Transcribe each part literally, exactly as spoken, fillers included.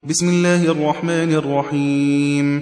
بسم الله الرحمن الرحيم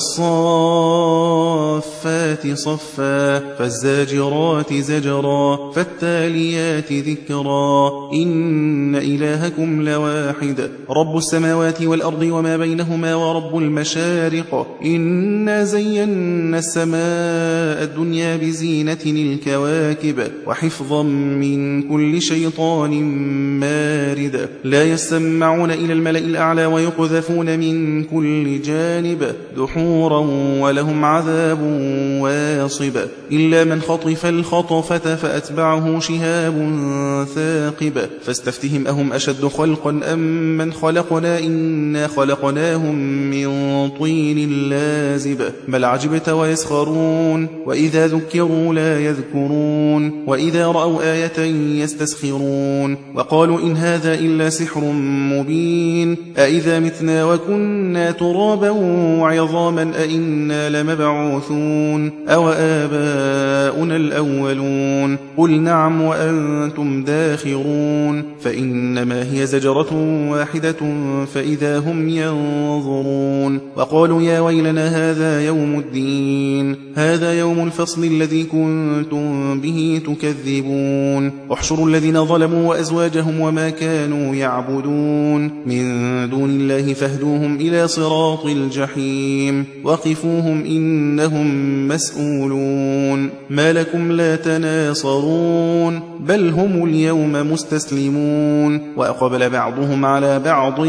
والصافات صفا فالزاجرات زجرا فالتاليات ذكرا إن إلهكم لواحد رب السماوات والأرض وما بينهما ورب المشارق إنا زينا السماء الدنيا بزينة الكواكب وحفظا من كل شيطان مارد لا يسمعون إلى الملأ الأعلى ويقولون يقذفون من كل جانب دحورا ولهم عذاب واصب إلا من خطف الخطفة فأتبعه شهاب ثاقب فاستفتهم أهم أشد خلقا أم من خلقنا إنا خلقناهم من طين لازب بل عجبت ويسخرون وإذا ذكروا لا يذكرون وإذا رأوا آية يستسخرون وقالوا إن هذا إلا سحر مبين أإذا متنا وكنا ترابا وعظاما أئنا لمبعوثون أو آباؤنا الأولون قل نعم وأنتم داخرون فإنما هي زجرة واحدة فإذا هم ينظرون وقالوا يا ويلنا هذا يوم الدين هذا يوم الفصل الذي كنتم به تكذبون احشروا الذين ظلموا وأزواجهم وما كانوا يعبدون من دون الله فاهدوهم إلى صراط الجحيم وقفوهم إنهم مسؤولون ما لكم لا تناصرون بل هم اليوم مستسلمون وأقبل بعضهم على بعض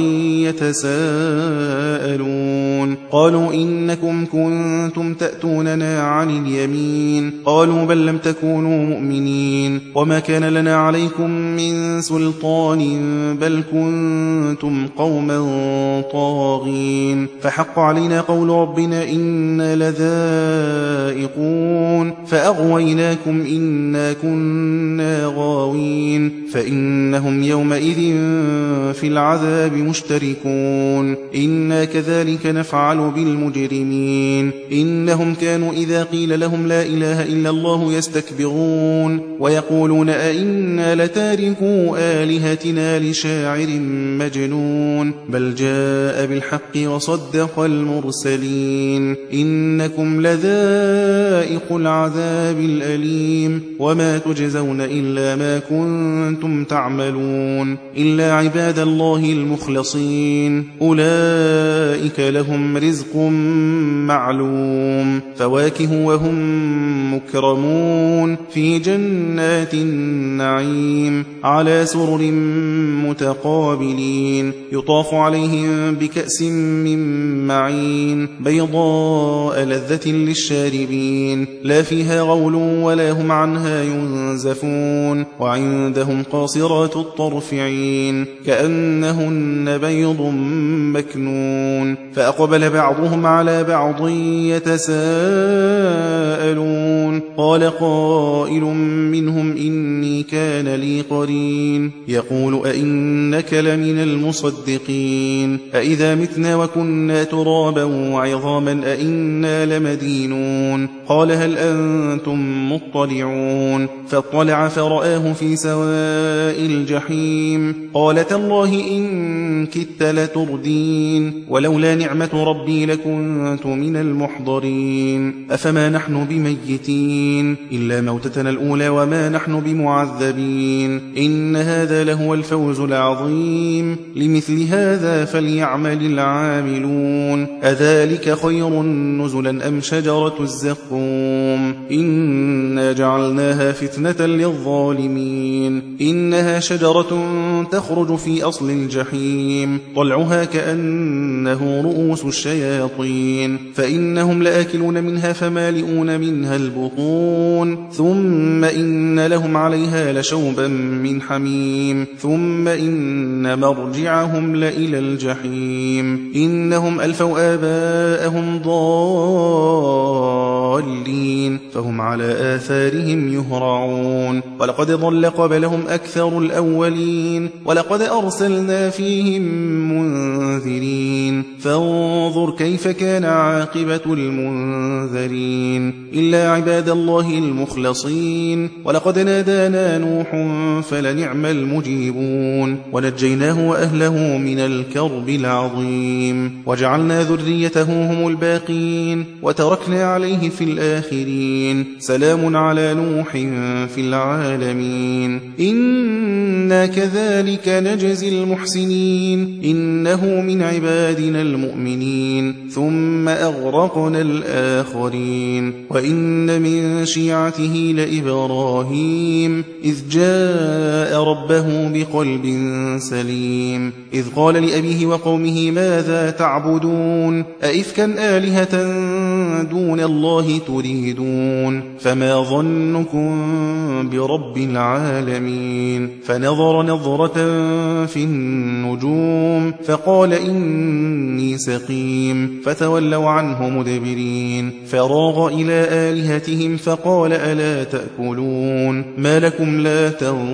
يتساءلون قالوا إنكم كنتم تأتوننا عن اليمين قالوا بل لم تكونوا مؤمنين وما كان لنا عليكم من سلطان بل كنتم قوما طاغين فحق علينا قول ربنا إنا لذائقون فأغويناكم إنا كنا غاوين فإنهم يومئذ في العذاب مشتركون إنا كذلك نفعل بالمجرمين إنهم كانوا إذا قيل لهم لا إله إلا الله يستكبرون ويقولون أئنا لتاركوا آلهتنا لشاعر مجنون بل جاء بالحق وصدق المرسلين إنكم لذائق العذاب الأليم وما تجزون إلا ما كنتم تعملون إلا عباد الله المخلصين أولئك لهم رزق معلوم فواكه وهم مكرمون في جنات النعيم على سرر متقابلين يطاف عليهم بكأس من معين بيضاء لذة للشاربين لا فيها غول ولا هم عنها ينزفون وعندهم قاصرات الطرف عين كأنهن بيض مكنون فأقبل بعضهم على بعض يتساءلون قال قائل منهم إني كان لي قرين يقول أئنك لمن المصدقين أئذا متنا وكنا ترابا وعظاما أئنا لمدينون قال هل أنتم مطلعون فاطلع فرآه في سواء الجحيم قال تالله إن كدت لتردين ولولا نعمة ربي لكنت من المحضرين أفما نحن بميتين إلا موتتنا الأولى وما نحن بمعذبين إن هذا لهو الفوز العظيم لمثل هذا فليعمل العاملون أذلك خير نزلا أم شجرة الزقوم إنا جعلناها فتنة للظالمين إنها شجرة تخرج في أصل الجحيم طلعها كأنه رؤوس الشياطين فإنهم لآكلون منها فمالئون منها البطون ثم إن لهم عليها لشوبا من حميم ثم إن مرجعهم لإلى الجحيم إنهم ألفوا آباءهم ضالين فهم على آثارهم يهرعون ولقد ضل قبلهم أكثر الأولين ولقد أرسلنا فيهم منذرين فانظر فانظر كيف كان عاقبة المنذرين إلا عباد الله المخلصين ولقد نادانا نوح فلنعم المجيبون ونجيناه وأهله من الكرب العظيم وجعلنا ذريته هم الباقين وتركنا عليه في الآخرين سلام على نوح في العالمين إنا كذلك نجزي المحسنين إنه من عبادنا المؤمنين ثم أغرقنا الآخرين وإن من شيعته لإبراهيم إذ جاء ربه بقلب سليم إذ قال لأبيه وقومه ماذا تعبدون أئفكا آلهة دون الله تريدون فما ظنكم برب العالمين فنظر نظرة في النجوم فقال إني سقيم فتولوا عنه مدبرين فراغ إلى آلهتهم فقال ألا تأكلون ما لكم لا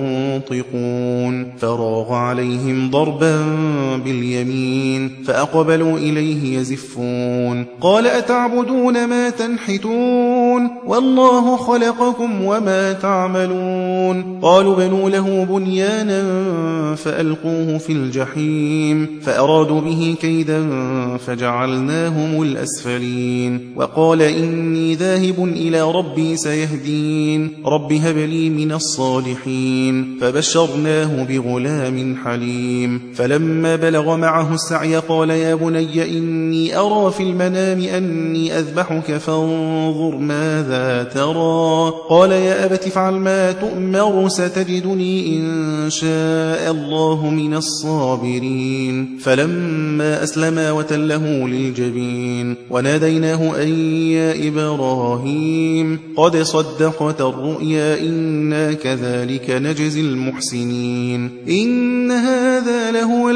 تنطقون فراغ عليهم ضربا باليمين فأقبلوا إليه يزفون قال أتعبدون ما تنحتون والله خلقكم وما تعملون قالوا بنوا له بنيانا فألقوه في الجحيم فأرادوا به كيدا فجعلناهم الأسفلين وقال إني ذاهب إلى ربي سيهدين رب هب لي من الصالحين فبشرناه بغلام حليم فلما بلغ معه السعي قال يا بني إني أرى في المنام أني أذبحك فانظر ماذا ترى قال يا أبت افعل ما تؤمر ستجدني إن شاء الله من الصابرين فلما أسلما وتله للجبين وناديناه أن يا إبراهيم قد صدقت الرؤيا إنا كذلك نجزي المحسنين إن هذا لهو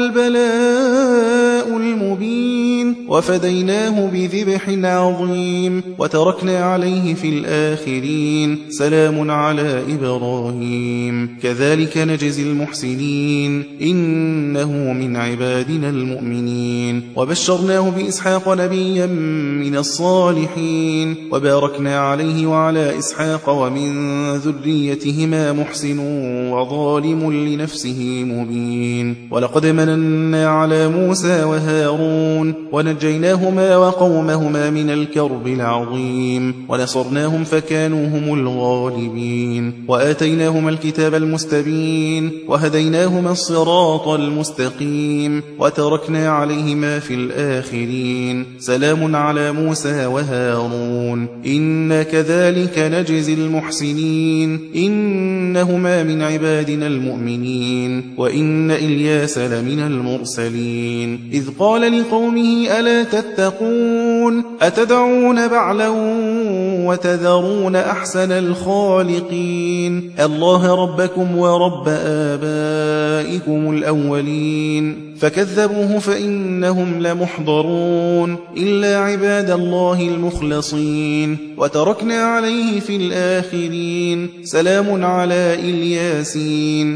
البلاء المبين وفديناه بذبح عظيم وتركنا عليه في الآخرين سلام على إبراهيم كذلك نجزي المحسنين إنه من عبادنا المؤمنين وبشرناه بإسحاق نبيا من الصالحين وباركنا عليه وعلى إسحاق ومن ذريتهما محسن وظالم لنفسه مبين ولقد مننا على موسى وهارون ونجيناهما وقومهما من الكرب العظيم ونصرناهم فكانوا هم الغالبين وآتيناهما الكتاب المستبين وهديناهما الصراط المستقيم وتركنا عليهما في الآخرين سلام على موسى وهارون إنا كذلك نجزي المحسنين إنهما من عبادنا المؤمنين وإن إلياس لمن المرسلين إذ قال لقومه ألا تتقون أتدعون بعلا وتذرون أحسن الخالقين الله ربكم ورب آبائكم الأولين فكذبوه فإنهم لمحضرون إلا عباد الله المخلصين وتركنا عليه في الآخرين سلام على إلياسين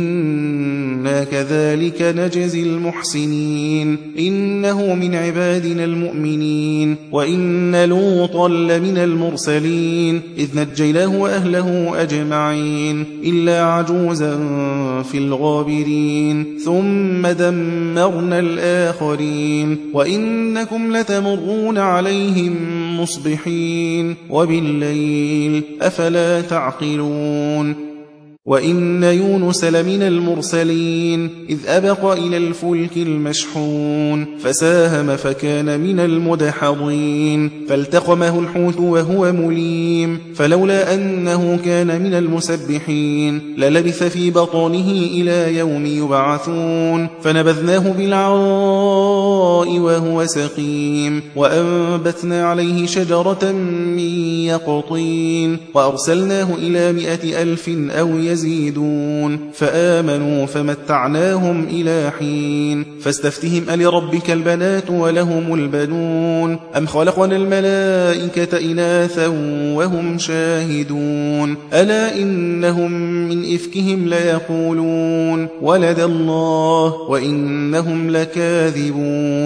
إنا كذلك نجزي المحسنين إنه من عبادنا المؤمنين وإن لوطا لمن المرسلين إذ نجيناه وأهله أجمعين إلا عجوزا في الغابرين ثم دمرنا الآخرين وإنكم لتمرون عليهم مصبحين وبالليل أفلا تعقلون وإن يونس لمن المرسلين إذ أبق إلى الفلك المشحون فساهم فكان من المدحضين فالتقمه الحوت وهو مليم فلولا أنه كان من المسبحين للبث في بطنه إلى يوم يبعثون فنبذناه بالعراء وهو سقيم وأنبتنا عليه شجرة من يقطين وأرسلناه إلى مئة ألف أو يزيدون فآمنوا فمتعناهم إلى حين فاستفتهم ألربك البنات ولهم البنون أم خلقنا الملائكة إناثا وهم شاهدون ألا إنهم من إفكهم ليقولون ولد الله وإنهم لكاذبون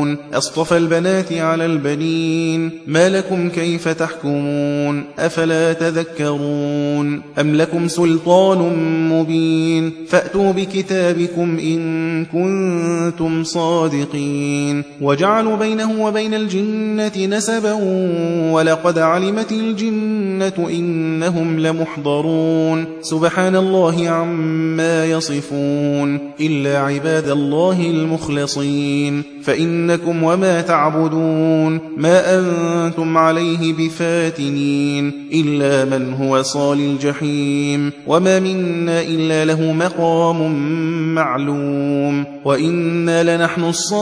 تعدلون أصطفى البنات على البنين ما لكم كيف تحكمون أفلا تذكرون أم لكم سلطان مبين فأتوا بكتابكم إن كنتم صادقين وجعلوا بينه وبين الجنة نسبا ولقد علمت الجنة إنهم لمحضرون سبحان الله عما يصفون إلا عباد الله المخلصين فإنكم وما تعبدون ما أنتم عليه بفاتنين إلا من هو صال الجحيم وما منا إلا له مقام معلوم وإنا لنحن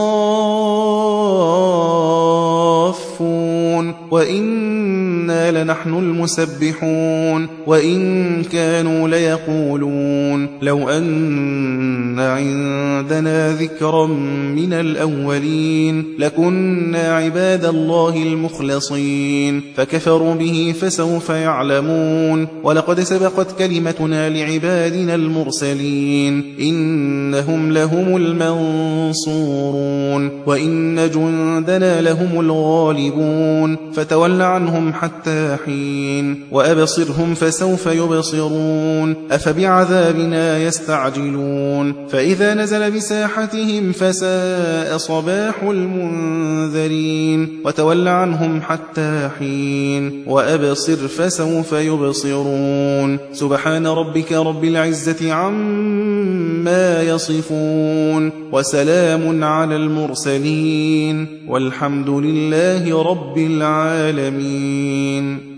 الصافون وإنا لنحن المسبحون وإن كانوا ليقولون لو أن عندنا ذكرا من الأولين لكنا عباد الله المخلصين فكفروا به فسوف يعلمون ولقد سبقت كلمتنا لعبادنا المرسلين إنهم لهم المنصورون وإن جندنا لهم الغالبون فتول عنهم حتى حين وأبصرهم فسوف يبصرون أفبعذابنا يستعجلون فإذا نزل بساحتهم فساء صباح المنذرين وتول عنهم حتى حين وأبصر فسوف يبصرون سبحان ربك رب العزة عما يصفون وسلام على المرسلين والحمد لله رب العالمين.